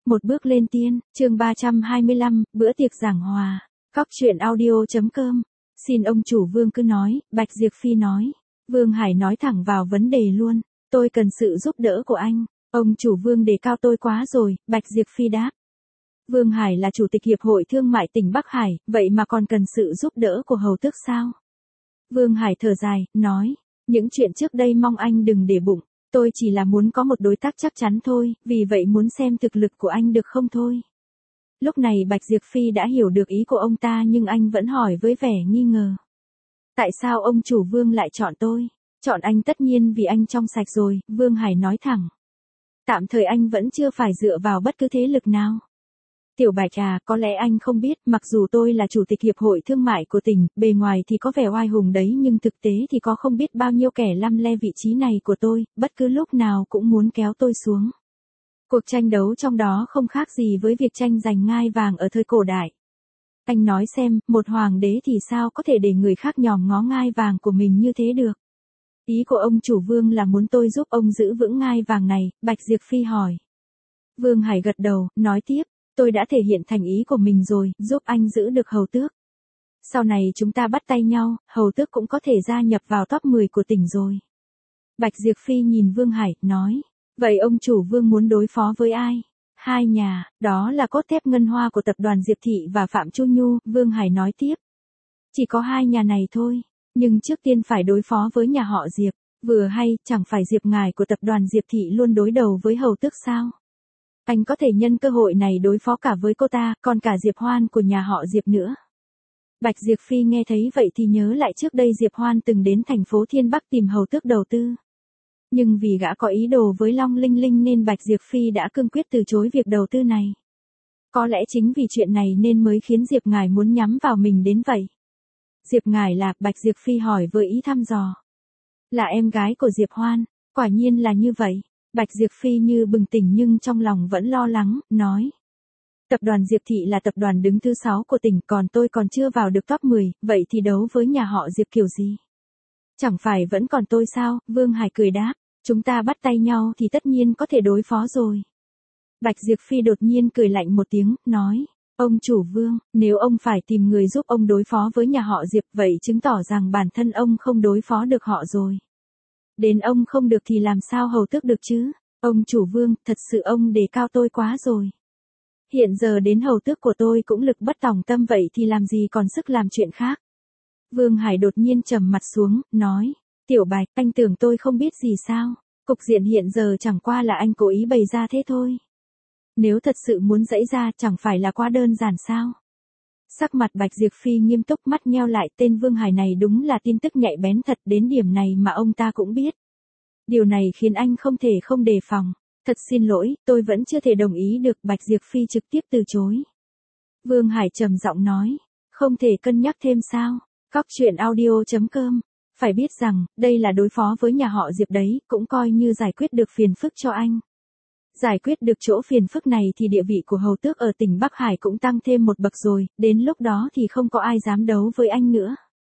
Một bước lên tiên, chương 325, bữa tiệc giảng hòa. Cóc truyện audio.com. Xin ông chủ Vương cứ nói, Bạch Diệp Phi nói. Vương Hải nói thẳng vào vấn đề luôn. Tôi cần sự giúp đỡ của anh. Ông chủ Vương đề cao tôi quá rồi, Bạch Diệp Phi đáp. Vương Hải là chủ tịch Hiệp hội Thương mại tỉnh Bắc Hải, vậy mà còn cần sự giúp đỡ của hầu tước sao? Vương Hải thở dài, nói. Những chuyện trước đây mong anh đừng để bụng. Tôi chỉ là muốn có một đối tác chắc chắn thôi, vì vậy muốn xem thực lực của anh được không thôi. Lúc này Bạch Diệp Phi đã hiểu được ý của ông ta nhưng anh vẫn hỏi với vẻ nghi ngờ. Tại sao ông chủ Vương lại chọn tôi? Chọn anh tất nhiên vì anh trong sạch rồi, Vương Hải nói thẳng. Tạm thời anh vẫn chưa phải dựa vào bất cứ thế lực nào. Tiểu Bạch à, có lẽ anh không biết, mặc dù tôi là chủ tịch Hiệp hội Thương mại của tỉnh, bề ngoài thì có vẻ oai hùng đấy nhưng thực tế thì có không biết bao nhiêu kẻ lăm le vị trí này của tôi, bất cứ lúc nào cũng muốn kéo tôi xuống. Cuộc tranh đấu trong đó không khác gì với việc tranh giành ngai vàng ở thời cổ đại. Anh nói xem, một hoàng đế thì sao có thể để người khác nhòm ngó ngai vàng của mình như thế được? Ý của ông chủ Vương là muốn tôi giúp ông giữ vững ngai vàng này, Bạch Diệp Phi hỏi. Vương Hải gật đầu, nói tiếp. Tôi đã thể hiện thành ý của mình rồi, giúp anh giữ được hầu tước. Sau này chúng ta bắt tay nhau, hầu tước cũng có thể gia nhập vào top 10 của tỉnh rồi. Bạch Diệp Phi nhìn Vương Hải, nói. Vậy ông chủ Vương muốn đối phó với ai? Hai nhà, đó là cốt thép ngân hoa của tập đoàn Diệp Thị và Phạm Chu Nhu, Vương Hải nói tiếp. Chỉ có hai nhà này thôi, nhưng trước tiên phải đối phó với nhà họ Diệp. Vừa hay, chẳng phải Diệp ngài của tập đoàn Diệp Thị luôn đối đầu với hầu tước sao? Anh có thể nhân cơ hội này đối phó cả với cô ta, còn cả Diệp Hoan của nhà họ Diệp nữa. Bạch Diệp Phi nghe thấy vậy thì nhớ lại trước đây Diệp Hoan từng đến thành phố Thiên Bắc tìm hầu tước đầu tư. Nhưng vì gã có ý đồ với Long Linh Linh nên Bạch Diệp Phi đã cương quyết từ chối việc đầu tư này. Có lẽ chính vì chuyện này nên mới khiến Diệp ngài muốn nhắm vào mình đến vậy. Diệp ngài là, Bạch Diệp Phi hỏi với ý thăm dò. Là em gái của Diệp Hoan, quả nhiên là như vậy. Bạch Diệp Phi như bừng tỉnh nhưng trong lòng vẫn lo lắng, nói. Tập đoàn Diệp Thị là tập đoàn đứng thứ 6 của tỉnh, còn tôi còn chưa vào được top 10, vậy thì đấu với nhà họ Diệp kiểu gì? Chẳng phải vẫn còn tôi sao? Vương Hải cười đáp, chúng ta bắt tay nhau thì tất nhiên có thể đối phó rồi. Bạch Diệp Phi đột nhiên cười lạnh một tiếng, nói. Ông chủ Vương, nếu ông phải tìm người giúp ông đối phó với nhà họ Diệp vậy chứng tỏ rằng bản thân ông không đối phó được họ rồi. Đến ông không được thì làm sao hầu tước được chứ? Ông chủ Vương, thật sự ông đề cao tôi quá rồi. Hiện giờ đến hầu tước của tôi cũng lực bất tòng tâm vậy thì làm gì còn sức làm chuyện khác. Vương Hải đột nhiên trầm mặt xuống, nói. Tiểu Bạch, anh tưởng tôi không biết gì sao? Cục diện hiện giờ chẳng qua là anh cố ý bày ra thế thôi. Nếu thật sự muốn giãy ra chẳng phải là quá đơn giản sao? Sắc mặt Bạch Diệp Phi nghiêm túc, mắt nheo lại, tên Vương Hải này đúng là tin tức nhạy bén thật, đến điểm này mà ông ta cũng biết. Điều này khiến anh không thể không đề phòng. Thật xin lỗi, tôi vẫn chưa thể đồng ý được, Bạch Diệp Phi trực tiếp từ chối. Vương Hải trầm giọng nói, không thể cân nhắc thêm sao? Cóc truyện audio.com. Phải biết rằng, đây là đối phó với nhà họ Diệp đấy, cũng coi như giải quyết được phiền phức cho anh. Giải quyết được chỗ phiền phức này thì địa vị của hầu tước ở tỉnh Bắc Hải cũng tăng thêm một bậc rồi, đến lúc đó thì không có ai dám đấu với anh nữa.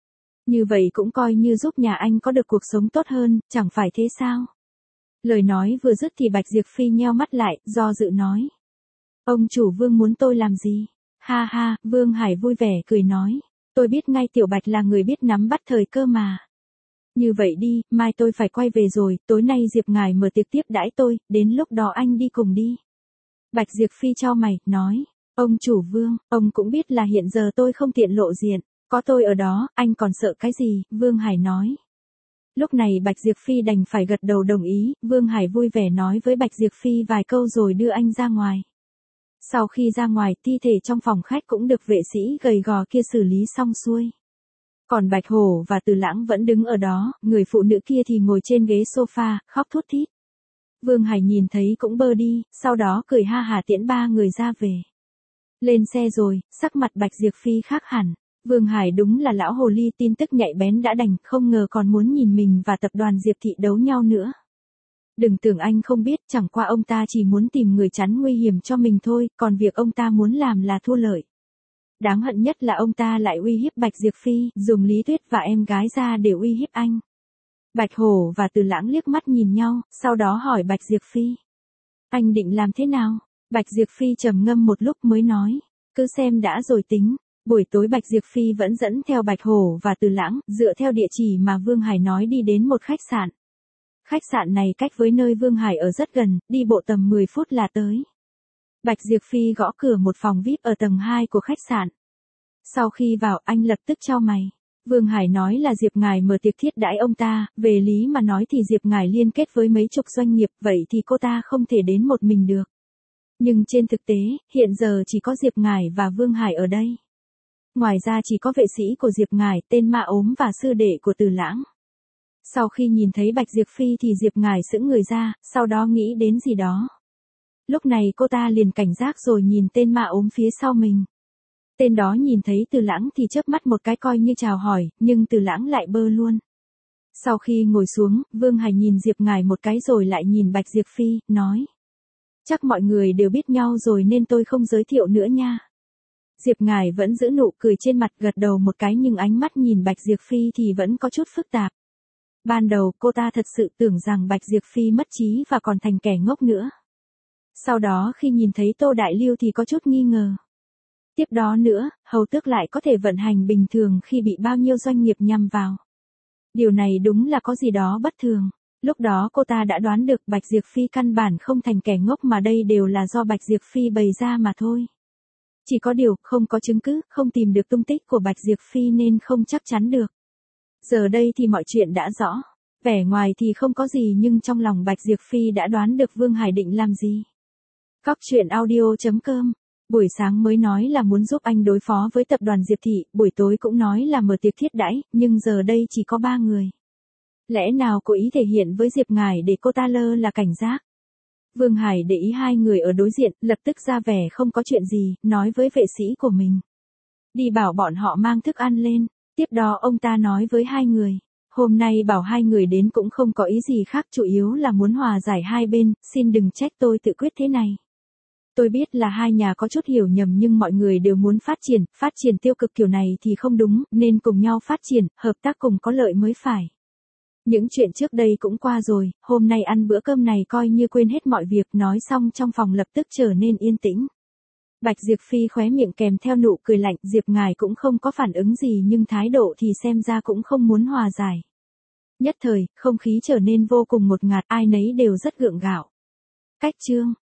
Như vậy cũng coi như giúp nhà anh có được cuộc sống tốt hơn, chẳng phải thế sao? Lời nói vừa dứt thì Bạch Diệp Phi nheo mắt lại, do dự nói. Ông chủ Vương muốn tôi làm gì? Ha ha, Vương Hải vui vẻ cười nói. Tôi biết ngay Tiểu Bạch là người biết nắm bắt thời cơ mà. Như vậy đi, mai tôi phải quay về rồi, tối nay Diệp ngài mở tiệc tiếp đãi tôi, đến lúc đó anh đi cùng đi. Bạch Diệp Phi chau mày, nói. Ông chủ Vương, ông cũng biết là hiện giờ tôi không tiện lộ diện, có tôi ở đó, anh còn sợ cái gì? Vương Hải nói. Lúc này Bạch Diệp Phi đành phải gật đầu đồng ý, Vương Hải vui vẻ nói với Bạch Diệp Phi vài câu rồi đưa anh ra ngoài. Sau khi ra ngoài, thi thể trong phòng khách cũng được vệ sĩ gầy gò kia xử lý xong xuôi. Còn Bạch Hổ và Từ Lãng vẫn đứng ở đó, người phụ nữ kia thì ngồi trên ghế sofa, khóc thút thít. Vương Hải nhìn thấy cũng bơ đi, sau đó cười ha hả tiễn ba người ra về. Lên xe rồi, sắc mặt Bạch Diệp Phi khác hẳn. Vương Hải đúng là lão hồ ly, tin tức nhạy bén đã đành, không ngờ còn muốn nhìn mình và tập đoàn Diệp Thị đấu nhau nữa. Đừng tưởng anh không biết, chẳng qua ông ta chỉ muốn tìm người chắn nguy hiểm cho mình thôi, còn việc ông ta muốn làm là thua lợi. Đáng hận nhất là ông ta lại uy hiếp Bạch Diệp Phi, dùng Lý Tuyết và em gái ra để uy hiếp anh. Bạch Hổ và Từ Lãng liếc mắt nhìn nhau, sau đó hỏi Bạch Diệp Phi. Anh định làm thế nào? Bạch Diệp Phi trầm ngâm một lúc mới nói, cứ xem đã rồi tính. Buổi tối Bạch Diệp Phi vẫn dẫn theo Bạch Hổ và Từ Lãng, dựa theo địa chỉ mà Vương Hải nói đi đến một khách sạn. Khách sạn này cách với nơi Vương Hải ở rất gần, đi bộ tầm 10 phút là tới. Bạch Diệp Phi gõ cửa một phòng VIP ở tầng 2 của khách sạn. Sau khi vào anh lập tức chau mày. Vương Hải nói là Diệp Ngải mở tiệc thiết đãi ông ta, về lý mà nói thì Diệp Ngải liên kết với mấy chục doanh nghiệp, vậy thì cô ta không thể đến một mình được. Nhưng trên thực tế, hiện giờ chỉ có Diệp Ngải và Vương Hải ở đây. Ngoài ra chỉ có vệ sĩ của Diệp Ngải, tên Ma Ốm và sư đệ của Từ Lãng. Sau khi nhìn thấy Bạch Diệp Phi thì Diệp Ngải sững người ra, sau đó nghĩ đến gì đó. Lúc này cô ta liền cảnh giác rồi nhìn tên Ma Ốm phía sau mình. Tên đó nhìn thấy Từ Lãng thì chớp mắt một cái coi như chào hỏi, nhưng Từ Lãng lại bơ luôn. Sau khi ngồi xuống, Vương Hải nhìn Diệp Ngải một cái rồi lại nhìn Bạch Diệp Phi, nói. Chắc mọi người đều biết nhau rồi nên tôi không giới thiệu nữa nha. Diệp Ngải vẫn giữ nụ cười trên mặt, gật đầu một cái nhưng ánh mắt nhìn Bạch Diệp Phi thì vẫn có chút phức tạp. Ban đầu cô ta thật sự tưởng rằng Bạch Diệp Phi mất trí và còn thành kẻ ngốc nữa. Sau đó khi nhìn thấy Tô Đại Lưu thì có chút nghi ngờ. Tiếp đó nữa, Hầu Tước lại có thể vận hành bình thường khi bị bao nhiêu doanh nghiệp nhằm vào. Điều này đúng là có gì đó bất thường. Lúc đó cô ta đã đoán được Bạch Diệp Phi căn bản không thành kẻ ngốc mà đây đều là do Bạch Diệp Phi bày ra mà thôi. Chỉ có điều, không có chứng cứ, không tìm được tung tích của Bạch Diệp Phi nên không chắc chắn được. Giờ đây thì mọi chuyện đã rõ. Vẻ ngoài thì không có gì nhưng trong lòng Bạch Diệp Phi đã đoán được Vương Hải định làm gì. Cóc truyện audio.com. Buổi sáng mới nói là muốn giúp anh đối phó với tập đoàn Diệp Thị, buổi tối cũng nói là mở tiệc thiết đãi, nhưng giờ đây chỉ có 3 người. Lẽ nào cố ý thể hiện với Diệp Ngải để cô ta lơ là cảnh giác? Vương Hải để ý hai người ở đối diện, lập tức ra vẻ không có chuyện gì, nói với vệ sĩ của mình. Đi bảo bọn họ mang thức ăn lên. Tiếp đó ông ta nói với hai người. Hôm nay bảo hai người đến cũng không có ý gì khác, chủ yếu là muốn hòa giải hai bên, xin đừng trách tôi tự quyết thế này. Tôi biết là hai nhà có chút hiểu nhầm nhưng mọi người đều muốn phát triển tiêu cực kiểu này thì không đúng, nên cùng nhau phát triển, hợp tác cùng có lợi mới phải. Những chuyện trước đây cũng qua rồi, hôm nay ăn bữa cơm này coi như quên hết mọi việc, nói xong trong phòng lập tức trở nên yên tĩnh. Bạch Diệp Phi khóe miệng kèm theo nụ cười lạnh, Diệp Ngải cũng không có phản ứng gì nhưng thái độ thì xem ra cũng không muốn hòa giải. Nhất thời, không khí trở nên vô cùng ngột ngạt, ai nấy đều rất gượng gạo. Cách chương